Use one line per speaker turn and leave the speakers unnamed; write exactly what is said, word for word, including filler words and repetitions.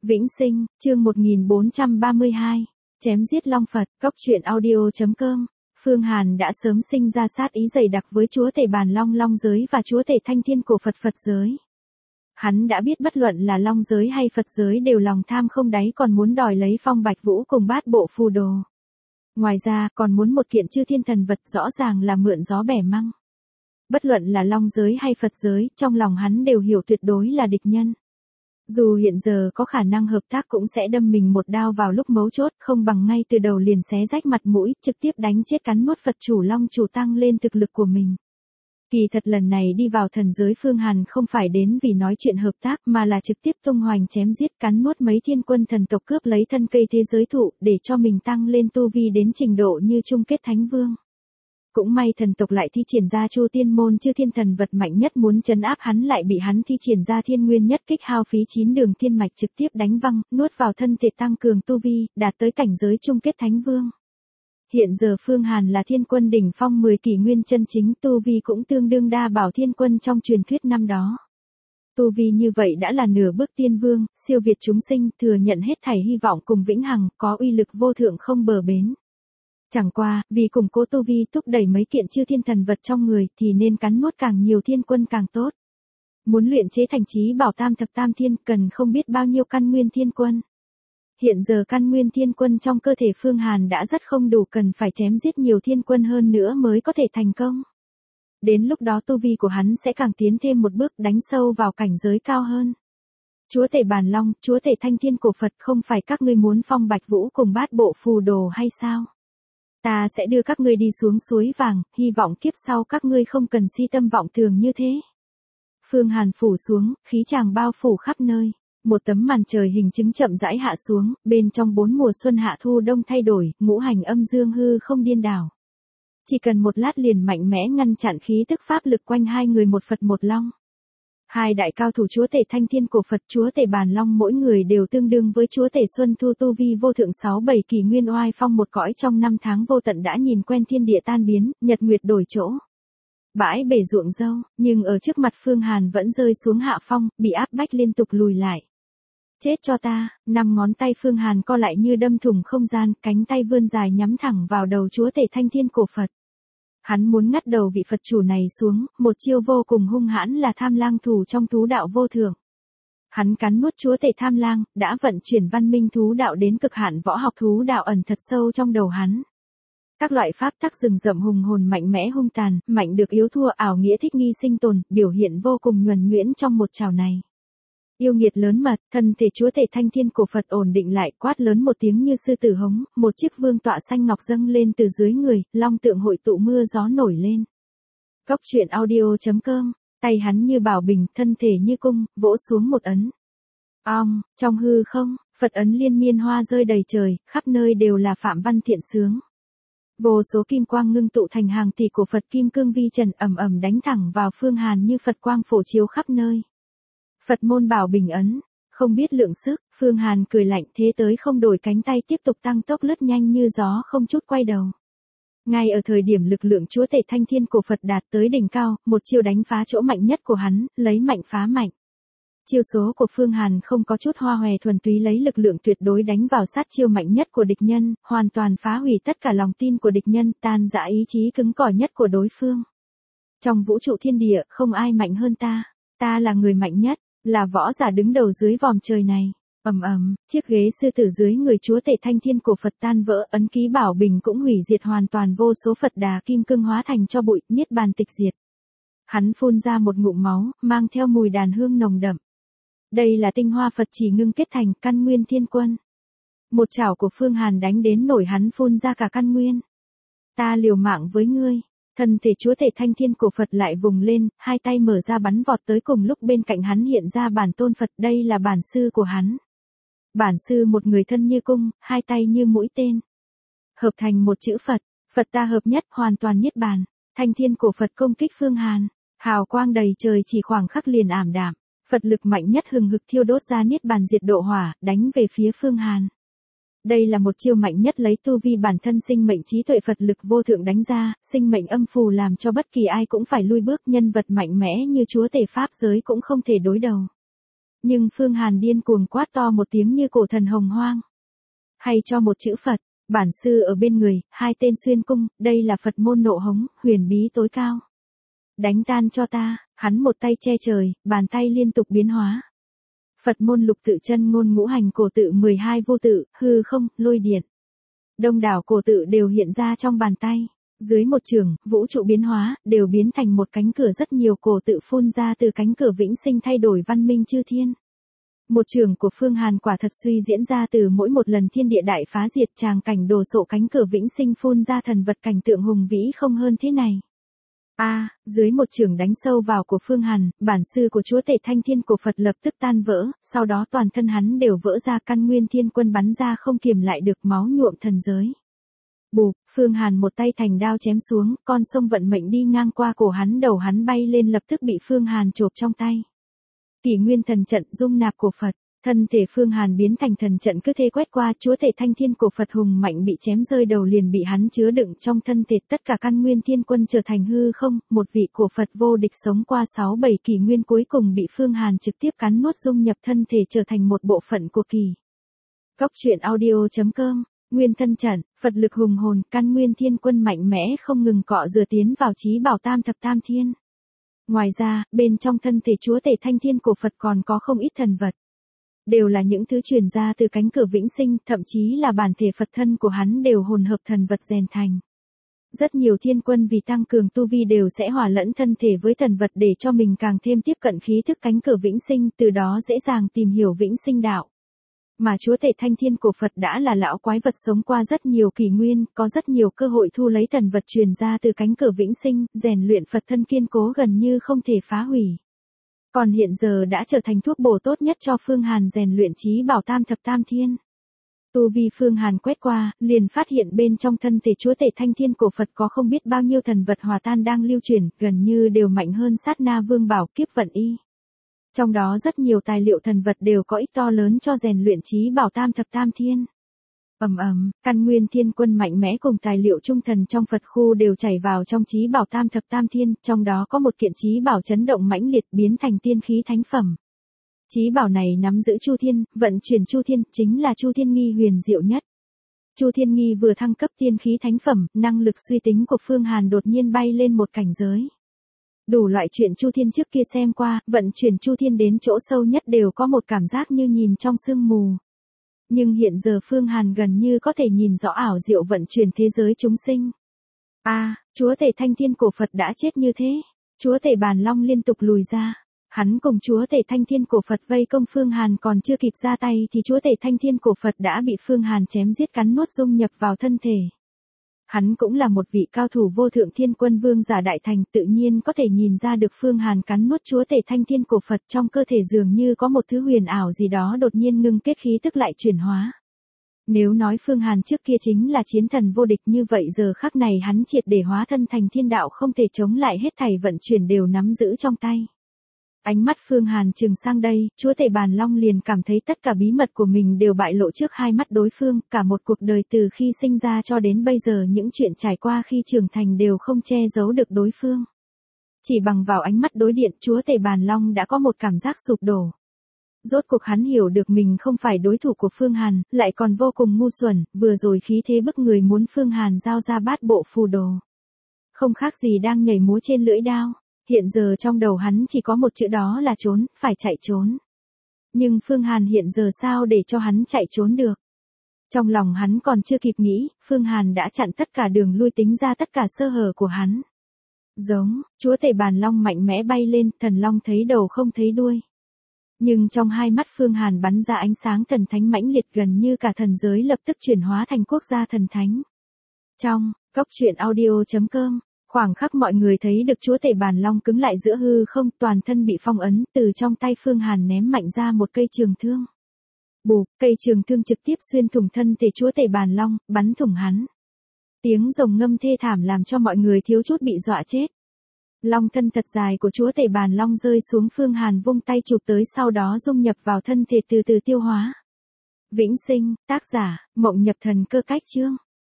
Vĩnh Sinh, chương một nghìn bốn trăm ba mươi hai. Chém giết Long Phật, Cốc truyện audio.com. Phương Hàn đã sớm sinh ra sát ý dày đặc với chúa tể Bàn Long Long giới và chúa tể Thanh Thiên cổ Phật Phật giới. Hắn đã biết bất luận là Long giới hay Phật giới đều lòng tham không đáy, còn muốn đòi lấy Phong Bạch Vũ cùng bát bộ phù đồ. Ngoài ra, còn muốn một kiện chư thiên thần vật, rõ ràng là mượn gió bẻ măng. Bất luận là Long giới hay Phật giới, trong lòng hắn đều hiểu tuyệt đối là địch nhân. Dù hiện giờ có khả năng hợp tác cũng sẽ đâm mình một đao vào lúc mấu chốt, không bằng ngay từ đầu liền xé rách mặt mũi, trực tiếp đánh chết cắn nuốt Phật chủ Long chủ, tăng lên thực lực của mình. Kỳ thật lần này đi vào thần giới, Phương Hàn không phải đến vì nói chuyện hợp tác, mà là trực tiếp tung hoành chém giết cắn nuốt mấy thiên quân thần tộc, cướp lấy thân cây thế giới thụ, để cho mình tăng lên tu vi đến trình độ như chung kết thánh vương. Cũng may thần tộc lại thi triển ra Chu Tiên môn chư thiên thần vật mạnh nhất, muốn trấn áp hắn lại bị hắn thi triển ra Thiên Nguyên nhất kích, hao phí chín đường thiên mạch trực tiếp đánh văng, nuốt vào thân thể, tăng cường tu vi, đạt tới cảnh giới chung kết thánh vương. Hiện giờ Phương Hàn là thiên quân đỉnh phong mười kỷ nguyên chân chính, tu vi cũng tương đương đa bảo thiên quân trong truyền thuyết năm đó. Tu vi như vậy đã là nửa bước tiên vương, siêu việt chúng sinh, thừa nhận hết thảy hy vọng cùng vĩnh hằng, có uy lực vô thượng không bờ bến. Chẳng qua, vì củng cố tu vi, thúc đẩy mấy kiện chư thiên thần vật trong người, thì nên cắn nuốt càng nhiều thiên quân càng tốt. Muốn luyện chế thành chí bảo tam thập tam thiên, cần không biết bao nhiêu căn nguyên thiên quân. Hiện giờ căn nguyên thiên quân trong cơ thể Phương Hàn đã rất không đủ, cần phải chém giết nhiều thiên quân hơn nữa mới có thể thành công. Đến lúc đó tu vi của hắn sẽ càng tiến thêm một bước, đánh sâu vào cảnh giới cao hơn. Chúa tể Bàn Long, chúa tể Thanh Thiên cổ Phật, không phải các ngươi muốn Phong Bạch Vũ cùng bát bộ phù đồ hay sao? Ta sẽ đưa các ngươi đi xuống suối vàng, hy vọng kiếp sau các ngươi không cần si tâm vọng tưởng như thế. Phương Hàn phủ xuống, khí tràng bao phủ khắp nơi. Một tấm màn trời hình trứng chậm rãi hạ xuống, bên trong bốn mùa xuân hạ thu đông thay đổi, ngũ hành âm dương hư không điên đảo. Chỉ cần một lát liền mạnh mẽ ngăn chặn khí tức pháp lực quanh hai người, một Phật một Long. Hai đại cao thủ chúa tể Thanh Thiên cổ Phật, chúa tể Bàn Long, mỗi người đều tương đương với chúa tể Xuân Thu, tu vi vô thượng sáu bảy kỷ nguyên, oai phong một cõi, trong năm tháng vô tận đã nhìn quen thiên địa tan biến, nhật nguyệt đổi chỗ. Bãi bể ruộng dâu, nhưng ở trước mặt Phương Hàn vẫn rơi xuống hạ phong, bị áp bách liên tục lùi lại. Chết cho ta, năm ngón tay Phương Hàn co lại như đâm thủng không gian, cánh tay vươn dài nhắm thẳng vào đầu chúa tể Thanh Thiên cổ Phật. Hắn muốn ngắt đầu vị Phật chủ này xuống, một chiêu vô cùng hung hãn là Tham Lang thủ trong thú đạo vô thượng. Hắn cắn nuốt chúa tể Tham Lang, đã vận chuyển văn minh thú đạo đến cực hạn, võ học thú đạo ẩn thật sâu trong đầu hắn. Các loại pháp tắc rừng rậm hùng hồn, mạnh mẽ hung tàn, mạnh được yếu thua, ảo nghĩa thích nghi sinh tồn, biểu hiện vô cùng nhuần nhuyễn trong một trảo này. Yêu nghiệt lớn mật, thân thể chúa tể Thanh Thiên cổ Phật ổn định lại, quát lớn một tiếng như sư tử hống, một chiếc vương tọa xanh ngọc dâng lên từ dưới người, long tượng hội tụ, mưa gió nổi lên. Cốc truyện audio.com, tay hắn như bảo bình, thân thể như cung, vỗ xuống một ấn. Ong, trong hư không, Phật ấn liên miên hoa rơi đầy trời, khắp nơi đều là phạm văn thiện sướng. Vô số kim quang ngưng tụ thành hàng tỷ của Phật kim cương vi trần, ầm ầm đánh thẳng vào Phương Hàn như Phật quang phổ chiếu khắp nơi. Phật môn bảo bình ấn, không biết lượng sức, Phương Hàn cười lạnh, thế tới không đổi cánh tay, tiếp tục tăng tốc lướt nhanh như gió, không chút quay đầu. Ngay ở thời điểm lực lượng chúa tể Thanh Thiên cổ Phật đạt tới đỉnh cao, một chiêu đánh phá chỗ mạnh nhất của hắn, lấy mạnh phá mạnh. Chiêu số của Phương Hàn không có chút hoa hòe, thuần túy lấy lực lượng tuyệt đối đánh vào sát chiêu mạnh nhất của địch nhân, hoàn toàn phá hủy tất cả lòng tin của địch nhân, tan rã ý chí cứng cỏi nhất của đối phương. Trong vũ trụ thiên địa, không ai mạnh hơn ta, ta là người mạnh nhất. Là võ giả đứng đầu dưới vòm trời này. Ầm ầm, chiếc ghế sư tử dưới người chúa tể Thanh Thiên cổ Phật tan vỡ, ấn ký bảo bình cũng hủy diệt hoàn toàn, vô số Phật đà kim cương hóa thành cho bụi, niết bàn tịch diệt. Hắn phun ra một ngụm máu, mang theo mùi đàn hương nồng đậm. Đây là tinh hoa Phật chỉ ngưng kết thành căn nguyên thiên quân. Một chảo của Phương Hàn đánh đến nổi hắn phun ra cả căn nguyên. Ta liều mạng với ngươi. Thân thể chúa tể Thanh Thiên cổ Phật lại vùng lên, hai tay mở ra bắn vọt tới, cùng lúc bên cạnh hắn hiện ra bản tôn Phật, đây là bản sư của hắn. Bản sư một người thân như cung, hai tay như mũi tên. Hợp thành một chữ Phật, Phật ta hợp nhất, hoàn toàn niết bàn. Thanh Thiên cổ Phật công kích Phương Hàn, hào quang đầy trời chỉ khoảng khắc liền ảm đạm. Phật lực mạnh nhất hừng hực thiêu đốt ra niết bàn diệt độ hỏa, đánh về phía Phương Hàn. Đây là một chiêu mạnh nhất lấy tu vi bản thân sinh mệnh trí tuệ Phật lực vô thượng đánh ra, sinh mệnh âm phù làm cho bất kỳ ai cũng phải lui bước, nhân vật mạnh mẽ như chúa tể Pháp giới cũng không thể đối đầu. Nhưng Phương Hàn điên cuồng quát to một tiếng như cổ thần hồng hoang. Hay cho một chữ Phật, bản sư ở bên người, hai tên xuyên cung, đây là Phật môn nộ hống, huyền bí tối cao. Đánh tan cho ta, hắn một tay che trời, bàn tay liên tục biến hóa. Phật môn lục tự chân ngôn ngũ hành cổ tự mười hai vô tự, hư không, lôi điện. Đông đảo cổ tự đều hiện ra trong bàn tay. Dưới một trường, vũ trụ biến hóa, đều biến thành một cánh cửa, rất nhiều cổ tự phun ra từ cánh cửa vĩnh sinh thay đổi văn minh chư thiên. Một trường của Phương Hàn quả thật suy diễn ra từ mỗi một lần thiên địa đại phá diệt, tràng cảnh đồ sộ cánh cửa vĩnh sinh phun ra thần vật cảnh tượng hùng vĩ không hơn thế này. A, à, dưới một trường đánh sâu vào của Phương Hàn, bản sư của chúa tể thanh thiên cổ Phật lập tức tan vỡ, sau đó toàn thân hắn đều vỡ ra, căn nguyên thiên quân bắn ra không kiềm lại được, máu nhuộm thần giới. Bụp, Phương Hàn một tay thành đao chém xuống, con sông vận mệnh đi ngang qua cổ hắn, đầu hắn bay lên lập tức bị Phương Hàn chộp trong tay. Kỷ nguyên thần trận dung nạp cổ Phật, thân thể Phương Hàn biến thành thần trận cứ thế quét qua, chúa tể thanh thiên cổ Phật hùng mạnh bị chém rơi, đầu liền bị hắn chứa đựng trong thân thể, tất cả căn nguyên thiên quân trở thành hư không, một vị cổ Phật vô địch sống qua sáu bảy kỷ nguyên cuối cùng bị Phương Hàn trực tiếp cắn nuốt dung nhập thân thể trở thành một bộ phận của kỳ. Góc truyện audio chấm com. Nguyên thân trận, Phật lực hùng hồn, căn nguyên thiên quân mạnh mẽ không ngừng cọ rửa tiến vào chí bảo tam thập tam thiên. Ngoài ra, bên trong thân thể chúa tể thanh thiên cổ Phật còn có không ít thần vật. Đều là những thứ truyền ra từ cánh cửa vĩnh sinh, thậm chí là bản thể Phật thân của hắn đều hồn hợp thần vật rèn thành. Rất nhiều thiên quân vì tăng cường tu vi đều sẽ hòa lẫn thân thể với thần vật để cho mình càng thêm tiếp cận khí thức cánh cửa vĩnh sinh, từ đó dễ dàng tìm hiểu vĩnh sinh đạo. Mà chúa tể thanh thiên cổ Phật đã là lão quái vật sống qua rất nhiều kỷ nguyên, có rất nhiều cơ hội thu lấy thần vật truyền ra từ cánh cửa vĩnh sinh, rèn luyện Phật thân kiên cố gần như không thể phá hủy. Còn hiện giờ đã trở thành thuốc bổ tốt nhất cho Phương Hàn rèn luyện chí bảo tam thập tam thiên. Tu vi Phương Hàn quét qua, liền phát hiện bên trong thân thể chúa tể thanh thiên cổ Phật có không biết bao nhiêu thần vật hòa tan đang lưu truyền, gần như đều mạnh hơn sát na vương bảo kiếp vận y. Trong đó rất nhiều tài liệu thần vật đều có ích to lớn cho rèn luyện chí bảo tam thập tam thiên. Ầm ầm, căn nguyên thiên quân mạnh mẽ cùng tài liệu trung thần trong Phật khu đều chảy vào trong chí bảo tam thập tam thiên, trong đó có một kiện chí bảo chấn động mãnh liệt biến thành tiên khí thánh phẩm. Chí bảo này nắm giữ Chu Thiên, vận chuyển Chu Thiên, chính là Chu Thiên Nghi huyền diệu nhất. Chu Thiên Nghi vừa thăng cấp tiên khí thánh phẩm, năng lực suy tính của Phương Hàn đột nhiên bay lên một cảnh giới. Đủ loại chuyện Chu Thiên trước kia xem qua, vận chuyển Chu Thiên đến chỗ sâu nhất đều có một cảm giác như nhìn trong sương mù. Nhưng hiện giờ Phương Hàn gần như có thể nhìn rõ ảo diệu vận chuyển thế giới chúng sinh. A, à, chúa tể thanh thiên cổ Phật đã chết như thế. Chúa tể bàn long liên tục lùi ra. Hắn cùng chúa tể thanh thiên cổ Phật vây công Phương Hàn còn chưa kịp ra tay thì chúa tể thanh thiên cổ Phật đã bị Phương Hàn chém giết cắn nuốt dung nhập vào thân thể. Hắn cũng là một vị cao thủ vô thượng thiên quân vương giả đại thành, tự nhiên có thể nhìn ra được Phương Hàn cắn nuốt chúa tể thanh thiên cổ Phật trong cơ thể dường như có một thứ huyền ảo gì đó đột nhiên ngưng kết khí tức lại chuyển hóa. Nếu nói Phương Hàn trước kia chính là chiến thần vô địch như vậy giờ khắc này hắn triệt để hóa thân thành thiên đạo không thể chống lại hết thảy vận chuyển đều nắm giữ trong tay. Ánh mắt Phương Hàn trừng sang đây, chúa tể bàn long liền cảm thấy tất cả bí mật của mình đều bại lộ trước hai mắt đối phương, cả một cuộc đời từ khi sinh ra cho đến bây giờ những chuyện trải qua khi trưởng thành đều không che giấu được đối phương. Chỉ bằng vào ánh mắt đối điện chúa tể bàn long đã có một cảm giác sụp đổ. Rốt cuộc hắn hiểu được mình không phải đối thủ của Phương Hàn, lại còn vô cùng ngu xuẩn, vừa rồi khí thế bức người muốn Phương Hàn giao ra bát bộ phù đồ. Không khác gì đang nhảy múa trên lưỡi đao. Hiện giờ trong đầu hắn chỉ có một chữ đó là trốn, phải chạy trốn. Nhưng Phương Hàn hiện giờ sao để cho hắn chạy trốn được? Trong lòng hắn còn chưa kịp nghĩ, Phương Hàn đã chặn tất cả đường lui tính ra tất cả sơ hở của hắn. Giống, chúa tể bàn long mạnh mẽ bay lên, thần long thấy đầu không thấy đuôi. Nhưng trong hai mắt Phương Hàn bắn ra ánh sáng thần thánh mãnh liệt gần như cả thần giới lập tức chuyển hóa thành quốc gia thần thánh. Trong, góc truyện audio chấm com. Khoảng khắc mọi người thấy được chúa tể bàn long cứng lại giữa hư không, toàn thân bị phong ấn, từ trong tay Phương Hàn ném mạnh ra một cây trường thương. Bụp, cây trường thương trực tiếp xuyên thủng thân thể chúa tể bàn long, bắn thủng hắn. Tiếng rồng ngâm thê thảm làm cho mọi người thiếu chút bị dọa chết. Long thân thật dài của chúa tể bàn long rơi xuống, Phương Hàn vung tay chụp tới, sau đó dung nhập vào thân thể từ từ tiêu hóa. Vĩnh sinh, tác giả, Mộng Nhập Thần Cơ Cách Chương.